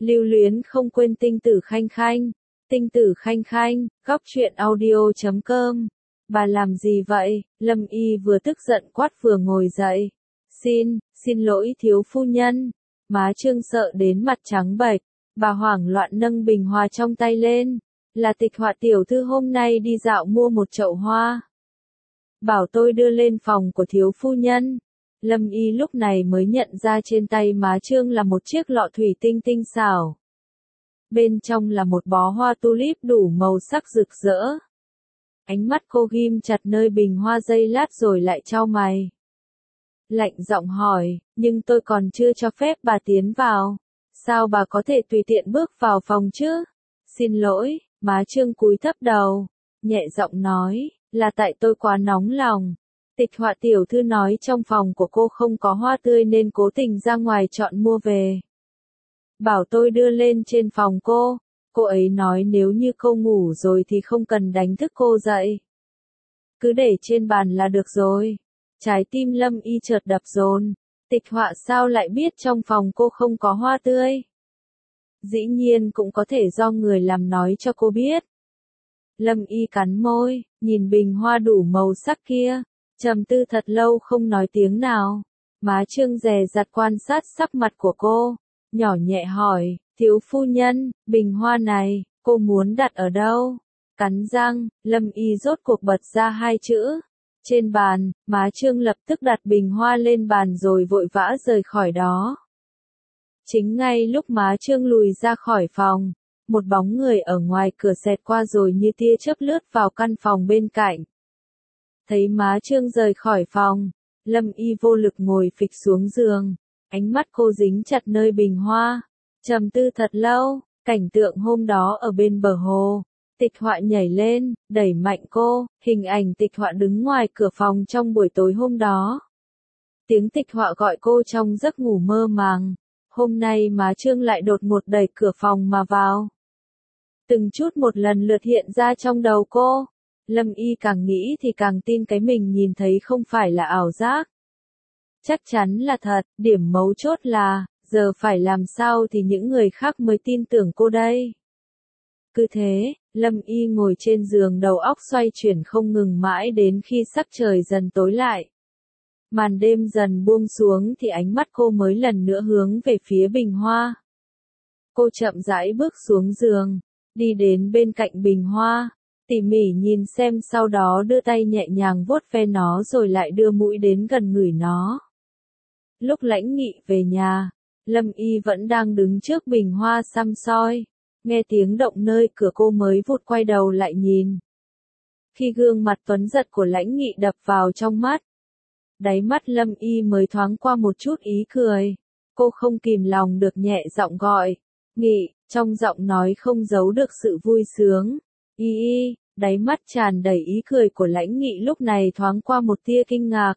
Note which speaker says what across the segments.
Speaker 1: Lưu luyến không quên tinh tử khanh khanh. Tinh tử khanh khanh, góc truyện audio.com. Bà làm gì vậy? Lâm Y vừa tức giận quát vừa ngồi dậy. Xin lỗi thiếu phu nhân. Má Trương sợ đến mặt trắng bệch. Bà hoảng loạn nâng bình hoa trong tay lên. Là Tịch Họa tiểu thư hôm nay đi dạo mua một chậu hoa. Bảo tôi đưa lên phòng của thiếu phu nhân. Lâm Y lúc này mới nhận ra trên tay má Trương là một chiếc lọ thủy tinh tinh xảo. Bên trong là một bó hoa tulip đủ màu sắc rực rỡ. Ánh mắt cô ghim chặt nơi bình hoa giây lát rồi lại chau mày. Lạnh giọng hỏi, nhưng tôi còn chưa cho phép bà tiến vào. Sao bà có thể tùy tiện bước vào phòng chứ? Xin lỗi, má Trương cúi thấp đầu, nhẹ giọng nói, là tại tôi quá nóng lòng. Tịch Họa tiểu thư nói trong phòng của cô không có hoa tươi nên cố tình ra ngoài chọn mua về. Bảo tôi đưa lên trên phòng cô ấy nói nếu như cô ngủ rồi thì không cần đánh thức cô dậy. Cứ để trên bàn là được rồi. Trái tim Lâm Y chợt đập dồn. Tịch Họa sao lại biết trong phòng cô không có hoa tươi? Dĩ nhiên cũng có thể do người làm nói cho cô biết. Lâm Y cắn môi, nhìn bình hoa đủ màu sắc kia, trầm tư thật lâu không nói tiếng nào. Má Trương dè dặt quan sát sắc mặt của cô, nhỏ nhẹ hỏi, thiếu phu nhân, bình hoa này, cô muốn đặt ở đâu? Cắn răng, Lâm Y rốt cuộc bật ra hai chữ. Trên bàn, má Trương lập tức đặt bình hoa lên bàn rồi vội vã rời khỏi đó. Chính ngay lúc má Trương lùi ra khỏi phòng, một bóng người ở ngoài cửa xẹt qua rồi như tia chớp lướt vào căn phòng bên cạnh. Thấy má Trương rời khỏi phòng, Lâm Y vô lực ngồi phịch xuống giường, ánh mắt cô dính chặt nơi bình hoa, trầm tư thật lâu. Cảnh tượng hôm đó ở bên bờ hồ, Tịch Họa nhảy lên, đẩy mạnh cô, hình ảnh Tịch Họa đứng ngoài cửa phòng trong buổi tối hôm đó. Tiếng Tịch Họa gọi cô trong giấc ngủ mơ màng. Hôm nay má Trương lại đột ngột đẩy cửa phòng mà vào. Từng chút một lần lượt hiện ra trong đầu cô. Lâm Y càng nghĩ thì càng tin cái mình nhìn thấy không phải là ảo giác. Chắc chắn là thật, điểm mấu chốt là, giờ phải làm sao thì những người khác mới tin tưởng cô đây. Cứ thế, Lâm Y ngồi trên giường đầu óc xoay chuyển không ngừng mãi đến khi sắc trời dần tối lại. Màn đêm dần buông xuống thì ánh mắt cô mới lần nữa hướng về phía bình hoa. Cô chậm rãi bước xuống giường, đi đến bên cạnh bình hoa, tỉ mỉ nhìn xem sau đó đưa tay nhẹ nhàng vuốt ve nó rồi lại đưa mũi đến gần ngửi nó. Lúc Lãnh Nghị về nhà, Lâm Y vẫn đang đứng trước bình hoa săm soi, nghe tiếng động nơi cửa cô mới vụt quay đầu lại nhìn. Khi gương mặt tuấn giật của Lãnh Nghị đập vào trong mắt, đáy mắt Lâm Y mới thoáng qua một chút ý cười. Cô không kìm lòng được nhẹ giọng gọi, Nghị, trong giọng nói không giấu được sự vui sướng. Đáy mắt tràn đầy ý cười của Lãnh Nghị lúc này thoáng qua một tia kinh ngạc.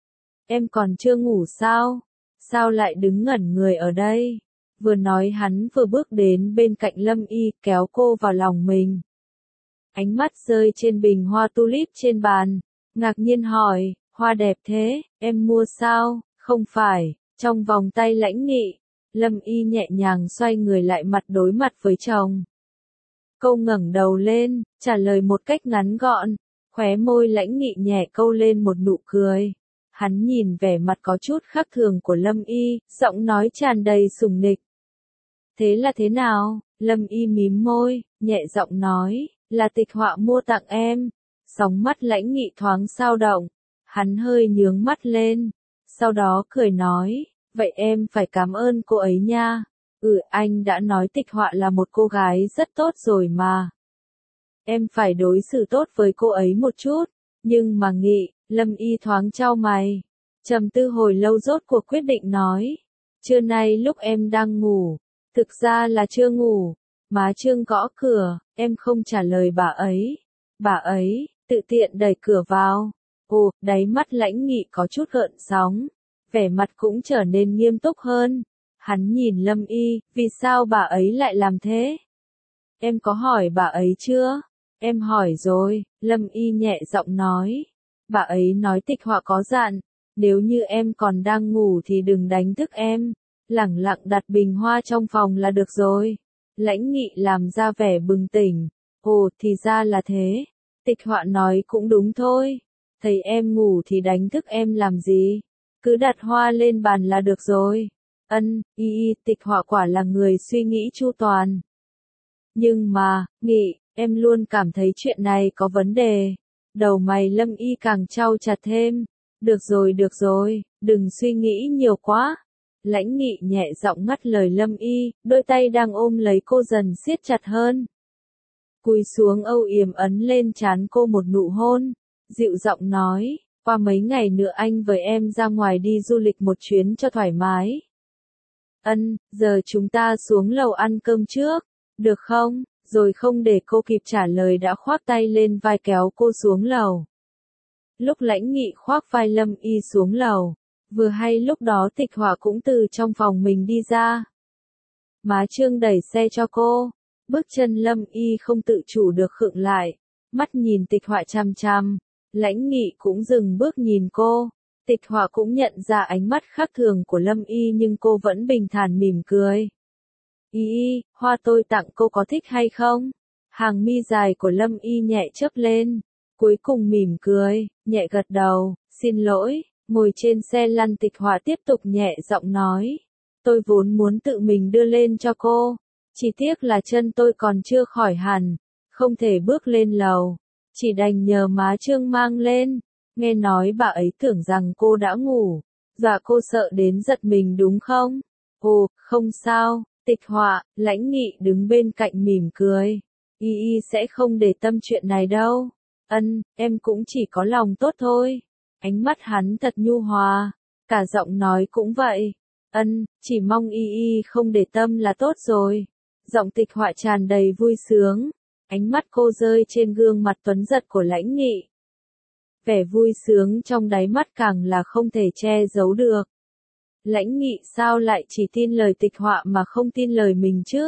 Speaker 1: Em còn chưa ngủ sao? Sao lại đứng ngẩn người ở đây? Vừa nói hắn vừa bước đến bên cạnh Lâm Y kéo cô vào lòng mình. Ánh mắt rơi trên bình hoa tulip trên bàn, ngạc nhiên hỏi, hoa đẹp thế, em mua sao? Không phải, trong vòng tay Lãnh Nghị. Lâm Y nhẹ nhàng xoay người lại mặt đối mặt với chồng. Cô ngẩng đầu lên, trả lời một cách ngắn gọn, khóe môi Lãnh Nghị nhẹ câu lên một nụ cười. Hắn nhìn vẻ mặt có chút khác thường của Lâm Y, giọng nói tràn đầy sủng nịch. Thế là thế nào? Lâm Y mím môi, nhẹ giọng nói, là Tịch Họa mua tặng em. Sóng mắt Lãnh Nghị thoáng dao động, hắn hơi nhướng mắt lên, sau đó cười nói, vậy em phải cảm ơn cô ấy nha. Anh đã nói Tịch Họa là một cô gái rất tốt rồi mà. Em phải đối xử tốt với cô ấy một chút, nhưng mà Nghị, Lâm Y thoáng chau mày, trầm tư hồi lâu rốt cuộc quyết định nói, trưa nay lúc em đang ngủ, thực ra là chưa ngủ, má Trương gõ cửa, em không trả lời bà ấy, tự tiện đẩy cửa vào. Đáy mắt Lãnh Nghị có chút gợn sóng, vẻ mặt cũng trở nên nghiêm túc hơn. Hắn nhìn Lâm Y, vì sao bà ấy lại làm thế? Em có hỏi bà ấy chưa? Em hỏi rồi, Lâm Y nhẹ giọng nói. Bà ấy nói Tịch Họa có dặn, nếu như em còn đang ngủ thì đừng đánh thức em. lẳng lặng đặt bình hoa trong phòng là được rồi. Lãnh Nghị làm ra vẻ bừng tỉnh. Ồ, thì ra là thế. Tịch Họa nói cũng đúng thôi. Thấy em ngủ thì đánh thức em làm gì? Cứ đặt hoa lên bàn là được rồi. Tịch Họa quả là người suy nghĩ chu toàn. Nhưng mà, Nghị, em luôn cảm thấy chuyện này có vấn đề. Đầu mày Lâm Y càng trao chặt thêm. Được rồi, đừng suy nghĩ nhiều quá. Lãnh Nghị nhẹ giọng ngắt lời Lâm Y, đôi tay đang ôm lấy cô dần siết chặt hơn. Cúi xuống âu yếm ấn lên trán cô một nụ hôn, dịu giọng nói, qua mấy ngày nữa anh với em ra ngoài đi du lịch một chuyến cho thoải mái. Giờ chúng ta xuống lầu ăn cơm trước, được không? Rồi không để cô kịp trả lời đã khoác tay lên vai kéo cô xuống lầu. Lúc Lãnh Nghị khoác vai Lâm Y xuống lầu, vừa hay lúc đó Tịch Họa cũng từ trong phòng mình đi ra. Má Trương đẩy xe cho cô, bước chân Lâm Y không tự chủ được khựng lại, mắt nhìn Tịch Họa chằm chằm. Lãnh Nghị cũng dừng bước nhìn cô. Tịch Họa cũng nhận ra ánh mắt khác thường của Lâm Y nhưng cô vẫn bình thản mỉm cười. Hoa tôi tặng cô có thích hay không? Hàng mi dài của Lâm Y nhẹ chớp lên, cuối cùng mỉm cười, nhẹ gật đầu, xin lỗi. Ngồi trên xe lăn Tịch Họa tiếp tục nhẹ giọng nói. Tôi vốn muốn tự mình đưa lên cho cô. Chỉ tiếc là chân tôi còn chưa khỏi hẳn, không thể bước lên lầu. Chỉ đành nhờ má Trương mang lên. Nghe nói bà ấy tưởng rằng cô đã ngủ. Và cô sợ đến giật mình đúng không? Ồ, không sao, Tịch Họa. Lãnh Nghị đứng bên cạnh mỉm cười. Sẽ không để tâm chuyện này đâu. Em cũng chỉ có lòng tốt thôi. Ánh mắt hắn thật nhu hòa, cả giọng nói cũng vậy. Chỉ mong không để tâm là tốt rồi. Giọng Tịch Họa tràn đầy vui sướng. Ánh mắt cô rơi trên gương mặt tuấn giật của Lãnh Nghị. Vẻ vui sướng trong đáy mắt càng là không thể che giấu được. Lãnh Nghị sao lại chỉ tin lời Tịch Họa mà không tin lời mình chứ?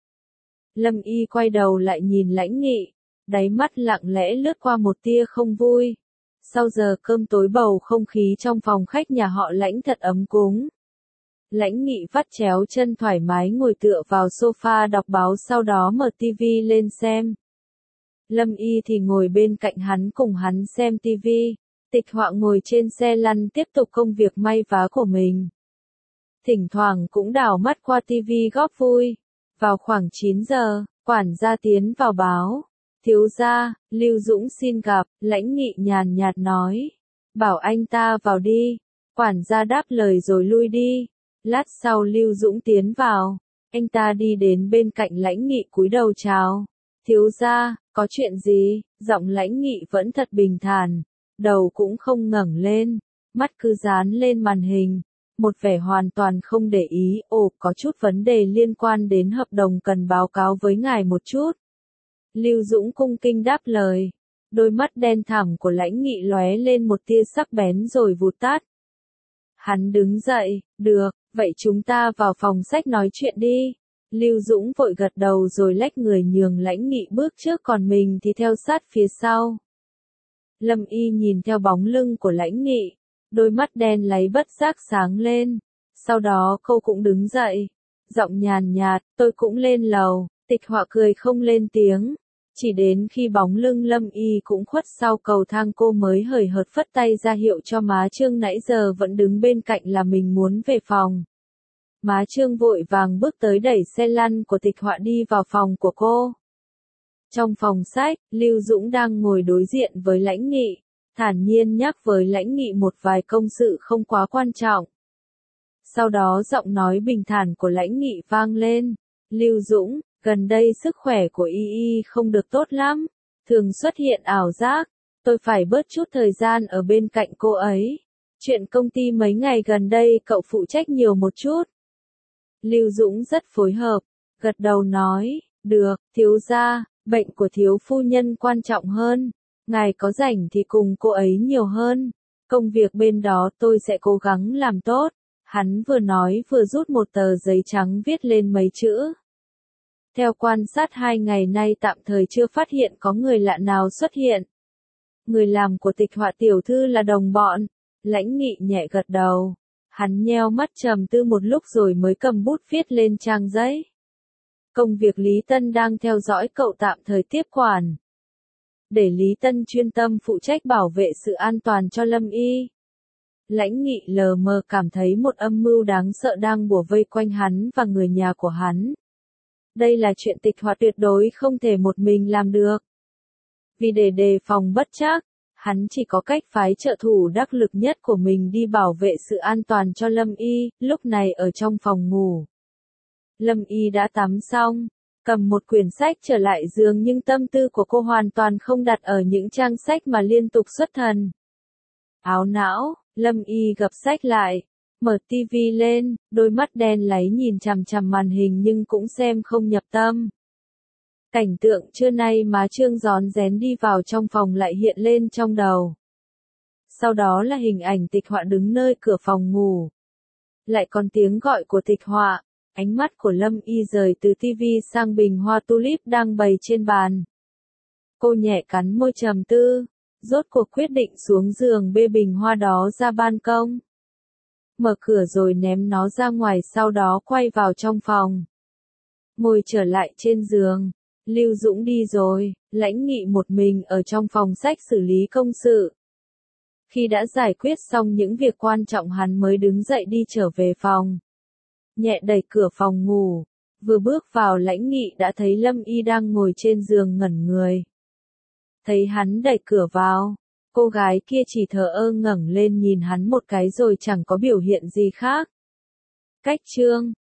Speaker 1: Lâm Y quay đầu lại nhìn Lãnh Nghị, đáy mắt lặng lẽ lướt qua một tia không vui. Sau giờ cơm tối bầu không khí trong phòng khách nhà họ Lãnh thật ấm cúng. Lãnh Nghị vắt chéo chân thoải mái ngồi tựa vào sofa đọc báo sau đó mở tivi lên xem. Lâm Y thì ngồi bên cạnh hắn cùng hắn xem tivi. Tịch Họa ngồi trên xe lăn tiếp tục công việc may vá của mình. Thỉnh thoảng cũng đảo mắt qua tivi góp vui. Vào khoảng 9 giờ, quản gia tiến vào báo. Thiếu gia, Lưu Dũng xin gặp. Lãnh Nghị nhàn nhạt nói. Bảo anh ta vào đi. Quản gia đáp lời rồi lui đi. Lát sau Lưu Dũng tiến vào. Anh ta đi đến bên cạnh Lãnh Nghị cúi đầu chào. Thiếu gia, có chuyện gì? Giọng Lãnh Nghị vẫn thật bình thản. Đầu cũng không ngẩng lên. Mắt cứ dán lên màn hình. Một vẻ hoàn toàn không để ý. Ồ, có chút vấn đề liên quan đến hợp đồng cần báo cáo với ngài một chút. Lưu Dũng cung kinh đáp lời. Đôi mắt đen thẳm của Lãnh Nghị lóe lên một tia sắc bén rồi vụt tắt. Hắn đứng dậy, được, vậy chúng ta vào phòng sách nói chuyện đi. Lưu Dũng vội gật đầu rồi lách người nhường Lãnh Nghị bước trước còn mình thì theo sát phía sau. Lâm Y nhìn theo bóng lưng của Lãnh Nghị, đôi mắt đen láy bất giác sáng lên. Sau đó cô cũng đứng dậy, giọng nhàn nhạt, tôi cũng lên lầu. Tịch Họa cười không lên tiếng. Chỉ đến khi bóng lưng Lâm Y cũng khuất sau cầu thang cô mới hời hợt phất tay ra hiệu cho má Trương nãy giờ vẫn đứng bên cạnh là mình muốn về phòng. Má Trương vội vàng bước tới đẩy xe lăn của Tịch Họa đi vào phòng của cô. Trong phòng sách, Lưu Dũng đang ngồi đối diện với Lãnh Nghị, thản nhiên nhắc với Lãnh Nghị một vài công sự không quá quan trọng. Sau đó giọng nói bình thản của Lãnh Nghị vang lên. Lưu Dũng, gần đây sức khỏe của không được tốt lắm, thường xuất hiện ảo giác, tôi phải bớt chút thời gian ở bên cạnh cô ấy. Chuyện công ty mấy ngày gần đây cậu phụ trách nhiều một chút. Lưu Dũng rất phối hợp, gật đầu nói, được, thiếu gia, bệnh của thiếu phu nhân quan trọng hơn, ngài có rảnh thì cùng cô ấy nhiều hơn, công việc bên đó tôi sẽ cố gắng làm tốt. Hắn vừa nói vừa rút một tờ giấy trắng viết lên mấy chữ. Theo quan sát 2 ngày nay tạm thời chưa phát hiện có người lạ nào xuất hiện. Người làm của Tịch Họa tiểu thư là đồng bọn. Lãnh Nghị nhẹ gật đầu. Hắn nheo mắt trầm tư một lúc rồi mới cầm bút viết lên trang giấy. Công việc Lý Tân đang theo dõi cậu tạm thời tiếp quản. Để Lý Tân chuyên tâm phụ trách bảo vệ sự an toàn cho Lâm Y. Lãnh Nghị lờ mờ cảm thấy một âm mưu đáng sợ đang bủa vây quanh hắn và người nhà của hắn. Đây là chuyện Tịch Hòa tuyệt đối không thể một mình làm được. Vì để đề phòng bất trắc, hắn chỉ có cách phái trợ thủ đắc lực nhất của mình đi bảo vệ sự an toàn cho Lâm Y, lúc này ở trong phòng ngủ. Lâm Y đã tắm xong, cầm một quyển sách trở lại giường nhưng tâm tư của cô hoàn toàn không đặt ở những trang sách mà liên tục xuất thần. Áo não, Lâm Y gập sách lại, mở tivi lên, đôi mắt đen láy nhìn chằm chằm màn hình nhưng cũng xem không nhập tâm. Cảnh tượng trưa nay má Trương rón rén đi vào trong phòng lại hiện lên trong đầu. Sau đó là hình ảnh Tịch Họa đứng nơi cửa phòng ngủ. Lại còn tiếng gọi của Tịch Họa, ánh mắt của Lâm Y rời từ tivi sang bình hoa tulip đang bày trên bàn. Cô nhẹ cắn môi trầm tư, rốt cuộc quyết định xuống giường bê bình hoa đó ra ban công. Mở cửa rồi ném nó ra ngoài sau đó quay vào trong phòng. Ngồi trở lại trên giường. Lưu Dũng đi rồi, Lãnh Nghị một mình ở trong phòng sách xử lý công sự. Khi đã giải quyết xong những việc quan trọng hắn mới đứng dậy đi trở về phòng. Nhẹ đẩy cửa phòng ngủ, vừa bước vào Lãnh Nghị đã thấy Lâm Y đang ngồi trên giường ngẩn người. Thấy hắn đẩy cửa vào, cô gái kia chỉ thờ ơ ngẩng lên nhìn hắn một cái rồi chẳng có biểu hiện gì khác. Cách chương